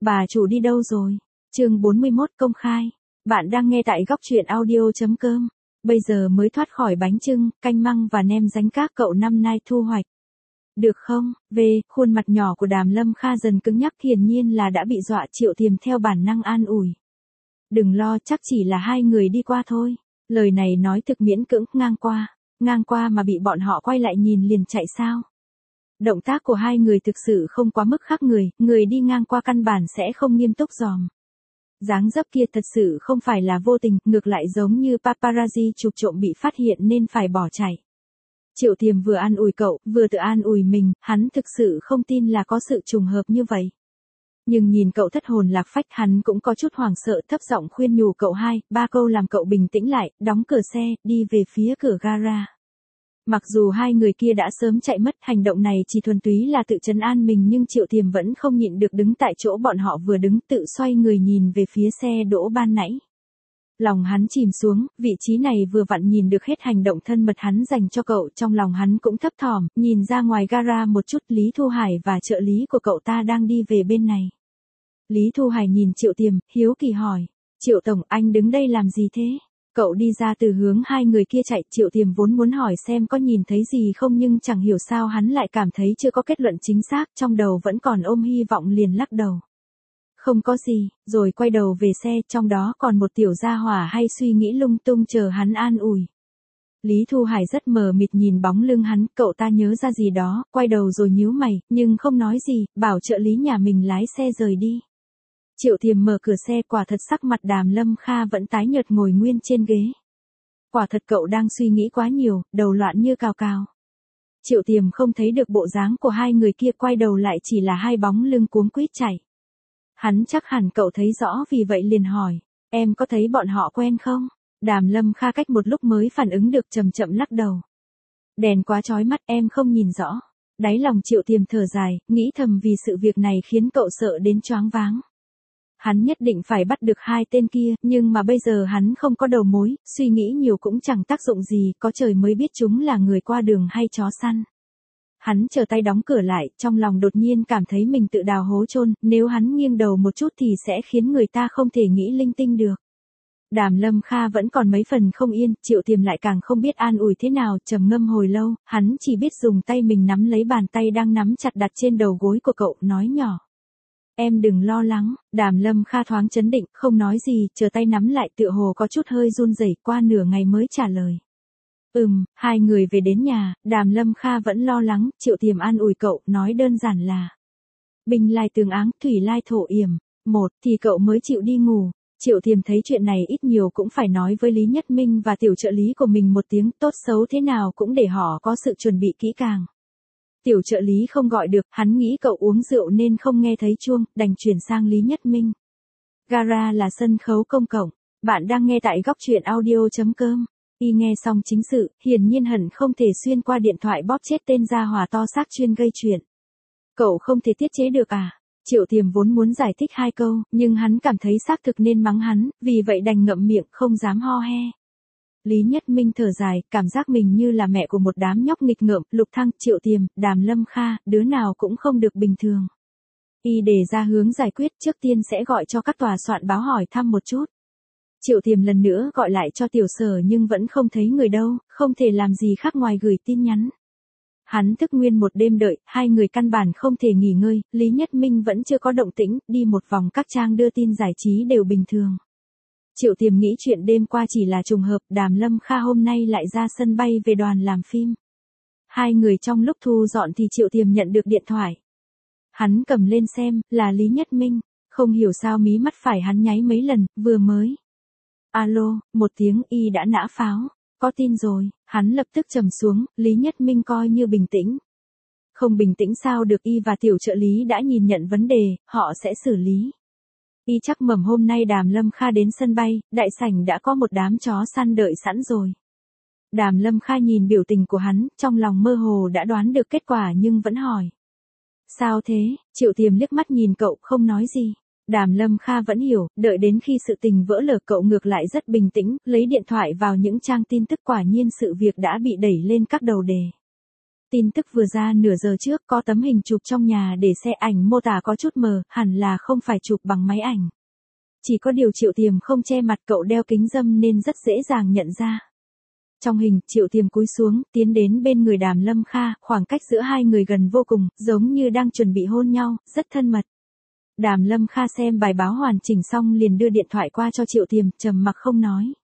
Bà chủ đi đâu rồi? Chương 41 công khai. Bạn đang nghe tại góc truyện audio.com. Bây giờ mới thoát khỏi bánh chưng, canh măng và nem rán các cậu năm nay thu hoạch. Được không? Khuôn mặt nhỏ của Đàm Lâm Kha dần cứng nhắc, hiển nhiên là đã bị dọa. Triệu Thiềm theo bản năng an ủi. Đừng lo, chắc chỉ là hai người đi qua thôi. Lời này nói thực miễn cưỡng, ngang qua mà bị bọn họ quay lại nhìn liền chạy sao? Động tác của hai người thực sự không quá mức khác người đi ngang qua căn bản sẽ không nghiêm túc dòm. Dáng dấp kia thật sự không phải là vô tình, ngược lại giống như paparazzi chụp trộm bị phát hiện nên phải bỏ chạy. Triệu Thiềm vừa an ủi cậu, vừa tự an ủi mình, hắn thực sự không tin là có sự trùng hợp như vậy. Nhưng nhìn cậu thất hồn lạc phách, hắn cũng có chút hoảng sợ, thấp giọng khuyên nhủ cậu 2-3 câu làm cậu bình tĩnh lại, đóng cửa xe, đi về phía cửa gara. Mặc dù hai người kia đã sớm chạy mất, hành động này chỉ thuần túy là tự trấn an mình, nhưng Triệu Thiềm vẫn không nhịn được đứng tại chỗ bọn họ vừa đứng, tự xoay người nhìn về phía xe đỗ ban nãy. Lòng hắn chìm xuống, vị trí này vừa vặn nhìn được hết hành động thân mật hắn dành cho cậu, trong lòng hắn cũng thấp thỏm, nhìn ra ngoài gara một chút, Lý Thu Hải và trợ lý của cậu ta đang đi về bên này. Lý Thu Hải nhìn Triệu Thiềm, hiếu kỳ hỏi, Triệu Tổng, anh đứng đây làm gì thế? Cậu đi ra từ hướng hai người kia chạy. Triệu Thiềm vốn muốn hỏi xem có nhìn thấy gì không, nhưng chẳng hiểu sao hắn lại cảm thấy chưa có kết luận chính xác, trong đầu vẫn còn ôm hy vọng liền lắc đầu. Không có gì, rồi quay đầu về xe, trong đó còn một tiểu gia hỏa hay suy nghĩ lung tung chờ hắn an ủi. Lý Thu Hải rất mờ mịt nhìn bóng lưng hắn, cậu ta nhớ ra gì đó, quay đầu rồi nhíu mày, nhưng không nói gì, bảo trợ lý nhà mình lái xe rời đi. Triệu Thiềm mở cửa xe, quả thật sắc mặt Đàm Lâm Kha vẫn tái nhợt ngồi nguyên trên ghế. Quả thật cậu đang suy nghĩ quá nhiều, đầu loạn như cào cào. Triệu Thiềm không thấy được bộ dáng của hai người kia, quay đầu lại chỉ là hai bóng lưng cuống quýt chạy. Hắn chắc hẳn cậu thấy rõ, vì vậy liền hỏi, em có thấy bọn họ quen không? Đàm Lâm Kha cách một lúc mới phản ứng được, chậm chậm lắc đầu. Đèn quá chói mắt, em không nhìn rõ. Đáy lòng Triệu Thiềm thở dài, nghĩ thầm vì sự việc này khiến cậu sợ đến choáng váng. Hắn nhất định phải bắt được hai tên kia, nhưng mà bây giờ hắn không có đầu mối, suy nghĩ nhiều cũng chẳng tác dụng gì, có trời mới biết chúng là người qua đường hay chó săn. Hắn trở tay đóng cửa lại, trong lòng đột nhiên cảm thấy mình tự đào hố chôn, nếu hắn nghiêng đầu một chút thì sẽ khiến người ta không thể nghĩ linh tinh được. Đàm Lâm Kha vẫn còn mấy phần không yên, Triệu Thiềm lại càng không biết an ủi thế nào, trầm ngâm hồi lâu, hắn chỉ biết dùng tay mình nắm lấy bàn tay đang nắm chặt đặt trên đầu gối của cậu, nói nhỏ. Em đừng lo lắng. Đàm Lâm Kha thoáng chấn định, không nói gì, chờ tay nắm lại, tựa hồ có chút hơi run rẩy, qua nửa ngày mới trả lời. Hai người về đến nhà, Đàm Lâm Kha vẫn lo lắng, Triệu Thiềm an ủi cậu, nói đơn giản là binh lai tương áng, thủy lai thổ yểm, thì cậu mới chịu đi ngủ. Triệu Thiềm thấy chuyện này ít nhiều cũng phải nói với Lý Nhất Minh và tiểu trợ lý của mình một tiếng, tốt xấu thế nào cũng để họ có sự chuẩn bị kỹ càng. Tiểu trợ lý không gọi được, hắn nghĩ cậu uống rượu nên không nghe thấy chuông, đành chuyển sang Lý Nhất Minh. Gara là sân khấu công cộng. Bạn đang nghe tại góc truyện audio.com. Y nghe xong chính sự, hiển nhiên hận không thể xuyên qua điện thoại bóp chết tên gia hỏa to xác chuyên gây chuyện. Cậu không thể tiết chế được à? Triệu Thiềm vốn muốn giải thích hai câu, nhưng hắn cảm thấy xác thực nên mắng hắn, vì vậy đành ngậm miệng, không dám ho he. Lý Nhất Minh thở dài, cảm giác mình như là mẹ của một đám nhóc nghịch ngợm, Lục Thăng, Triệu Thiềm, Đàm Lâm Kha, đứa nào cũng không được bình thường. Y đề ra hướng giải quyết, trước tiên sẽ gọi cho các tòa soạn báo hỏi thăm một chút. Triệu Thiềm lần nữa gọi lại cho Tiểu Sở nhưng vẫn không thấy người đâu, không thể làm gì khác ngoài gửi tin nhắn. Hắn thức nguyên một đêm đợi, hai người căn bản không thể nghỉ ngơi, Lý Nhất Minh vẫn chưa có động tĩnh, đi một vòng các trang đưa tin giải trí đều bình thường. Triệu Thiềm nghĩ chuyện đêm qua chỉ là trùng hợp, Đàm Lâm Kha hôm nay lại ra sân bay về đoàn làm phim. Hai người trong lúc thu dọn thì Triệu Thiềm nhận được điện thoại. Hắn cầm lên xem, là Lý Nhất Minh, không hiểu sao mí mắt phải hắn nháy mấy lần, vừa mới. Alo, một tiếng, Y đã nã pháo, có tin rồi, hắn lập tức trầm xuống, Lý Nhất Minh coi như bình tĩnh. Không bình tĩnh sao được, Y và tiểu trợ lý đã nhìn nhận vấn đề, họ sẽ xử lý. Y chắc mầm hôm nay Đàm Lâm Kha đến sân bay, đại sảnh đã có một đám chó săn đợi sẵn rồi. Đàm Lâm Kha nhìn biểu tình của hắn, trong lòng mơ hồ đã đoán được kết quả nhưng vẫn hỏi. Sao thế? Triệu Thiềm liếc mắt nhìn cậu, không nói gì. Đàm Lâm Kha vẫn hiểu, đợi đến khi sự tình vỡ lở cậu ngược lại rất bình tĩnh, lấy điện thoại vào những trang tin tức, quả nhiên sự việc đã bị đẩy lên các đầu đề. Tin tức vừa ra nửa giờ trước có tấm hình chụp trong nhà để xe, ảnh mô tả có chút mờ, hẳn là không phải chụp bằng máy ảnh. Chỉ có điều Triệu Tiềm không che mặt, cậu đeo kính râm nên rất dễ dàng nhận ra. Trong hình, Triệu Tiềm cúi xuống, tiến đến bên người Đàm Lâm Kha, khoảng cách giữa hai người gần vô cùng, giống như đang chuẩn bị hôn nhau, rất thân mật. Đàm Lâm Kha xem bài báo hoàn chỉnh xong liền đưa điện thoại qua cho Triệu Tiềm, trầm mặc không nói.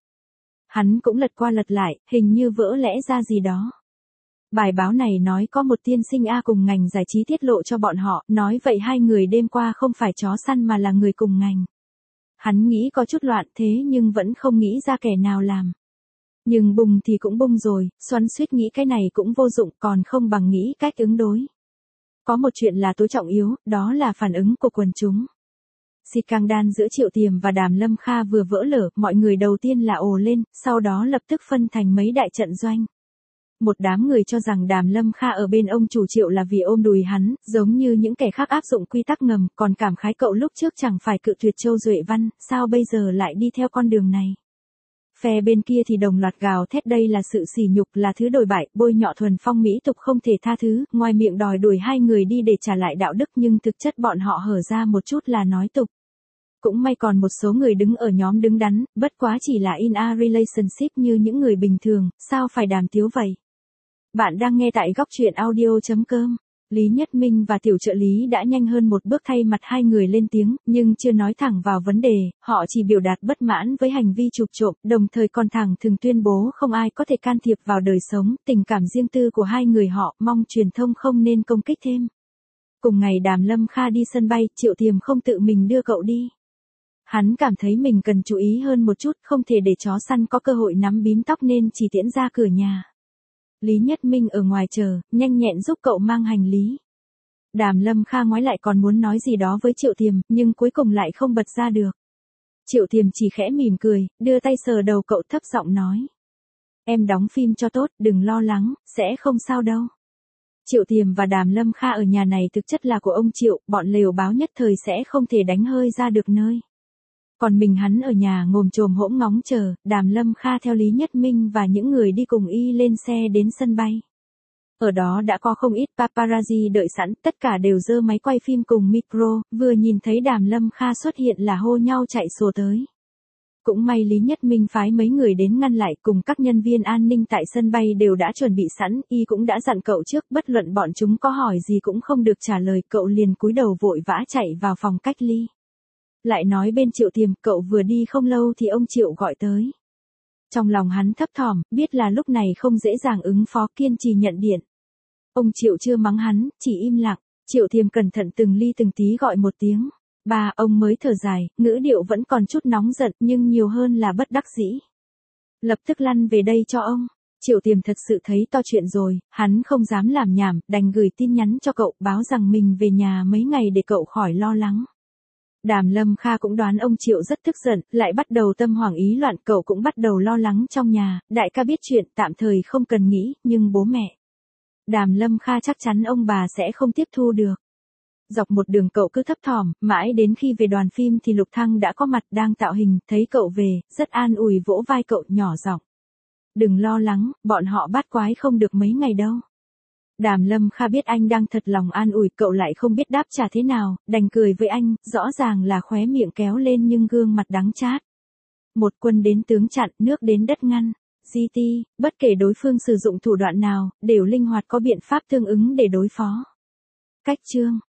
Hắn cũng lật qua lật lại, hình như vỡ lẽ ra gì đó. Bài báo này nói có một tiên sinh A cùng ngành giải trí tiết lộ cho bọn họ, nói vậy hai người đêm qua không phải chó săn mà là người cùng ngành. Hắn nghĩ có chút loạn thế nhưng vẫn không nghĩ ra kẻ nào làm. Nhưng bùng thì cũng bùng rồi, xoắn xuýt nghĩ cái này cũng vô dụng, còn không bằng nghĩ cách ứng đối. Có một chuyện là tối trọng yếu, đó là phản ứng của quần chúng. Xịt căng đan giữa Triệu Tiềm và Đàm Lâm Kha vừa vỡ lở, mọi người đầu tiên là ồ lên, sau đó lập tức phân thành mấy đại trận doanh. Một đám người cho rằng Đàm Lâm Kha ở bên ông chủ Triệu là vì ôm đùi hắn, giống như những kẻ khác áp dụng quy tắc ngầm, còn cảm khái cậu lúc trước chẳng phải cự tuyệt Châu Duệ Văn, sao bây giờ lại đi theo con đường này. Phe bên kia thì đồng loạt gào thét đây là sự sỉ nhục, là thứ đồi bại, bôi nhọ thuần phong mỹ tục không thể tha thứ, ngoài miệng đòi đuổi hai người đi để trả lại đạo đức nhưng thực chất bọn họ hở ra một chút là nói tục. Cũng may còn một số người đứng ở nhóm đứng đắn, bất quá chỉ là in a relationship như những người bình thường, sao phải đàm tiếu vậy. Bạn đang nghe tại góc truyện audio.com. Lý Nhất Minh và tiểu trợ lý đã nhanh hơn một bước thay mặt hai người lên tiếng, nhưng chưa nói thẳng vào vấn đề, họ chỉ biểu đạt bất mãn với hành vi chụp trộm, đồng thời còn thẳng thừng tuyên bố không ai có thể can thiệp vào đời sống, tình cảm riêng tư của hai người họ, mong truyền thông không nên công kích thêm. Cùng ngày Đàm Lâm Kha đi sân bay, Triệu Tiềm không tự mình đưa cậu đi. Hắn cảm thấy mình cần chú ý hơn một chút, không thể để chó săn có cơ hội nắm bím tóc nên chỉ tiễn ra cửa nhà. Lý Nhất Minh ở ngoài chờ, nhanh nhẹn giúp cậu mang hành lý. Đàm Lâm Kha ngoái lại còn muốn nói gì đó với Triệu Tiềm, nhưng cuối cùng lại không bật ra được. Triệu Tiềm chỉ khẽ mỉm cười, đưa tay sờ đầu cậu thấp giọng nói. Em đóng phim cho tốt, đừng lo lắng, sẽ không sao đâu. Triệu Tiềm và Đàm Lâm Kha ở nhà này thực chất là của ông Triệu, bọn lều báo nhất thời sẽ không thể đánh hơi ra được nơi. Còn mình hắn ở nhà ngồm chồm hỗn ngóng chờ, Đàm Lâm Kha theo Lý Nhất Minh và những người đi cùng y lên xe đến sân bay. Ở đó đã có không ít paparazzi đợi sẵn, tất cả đều giơ máy quay phim cùng micro, vừa nhìn thấy Đàm Lâm Kha xuất hiện là hô nhau chạy sổ tới. Cũng may Lý Nhất Minh phái mấy người đến ngăn lại, cùng các nhân viên an ninh tại sân bay đều đã chuẩn bị sẵn, y cũng đã dặn cậu trước, bất luận bọn chúng có hỏi gì cũng không được trả lời, cậu liền cúi đầu vội vã chạy vào phòng cách ly. Lại nói bên Triệu Tiềm, cậu vừa đi không lâu thì ông Triệu gọi tới. Trong lòng hắn thấp thỏm, biết là lúc này không dễ dàng ứng phó, kiên trì nhận điện. Ông Triệu chưa mắng hắn, chỉ im lặng. Triệu Tiềm cẩn thận từng ly từng tí gọi một tiếng. Ba, ông mới thở dài, ngữ điệu vẫn còn chút nóng giận nhưng nhiều hơn là bất đắc dĩ. Lập tức lăn về đây cho ông. Triệu Tiềm thật sự thấy to chuyện rồi, hắn không dám làm nhảm, đành gửi tin nhắn cho cậu, báo rằng mình về nhà mấy ngày để cậu khỏi lo lắng. Đàm Lâm Kha cũng đoán ông Triệu rất tức giận, lại bắt đầu tâm hoảng ý loạn, cậu cũng bắt đầu lo lắng trong nhà, đại ca biết chuyện tạm thời không cần nghĩ, nhưng bố mẹ. Đàm Lâm Kha chắc chắn ông bà sẽ không tiếp thu được. Dọc một đường cậu cứ thấp thỏm, mãi đến khi về đoàn phim thì Lục Thăng đã có mặt đang tạo hình, thấy cậu về, rất an ủi vỗ vai cậu nhỏ giọng. Đừng lo lắng, bọn họ bắt quái không được mấy ngày đâu. Đàm Lâm Kha biết anh đang thật lòng an ủi, cậu lại không biết đáp trả thế nào, đành cười với anh, rõ ràng là khóe miệng kéo lên nhưng gương mặt đắng chát. Một quân đến tướng chặn, nước đến đất ngăn. GT, bất kể đối phương sử dụng thủ đoạn nào, đều linh hoạt có biện pháp tương ứng để đối phó. Cách chương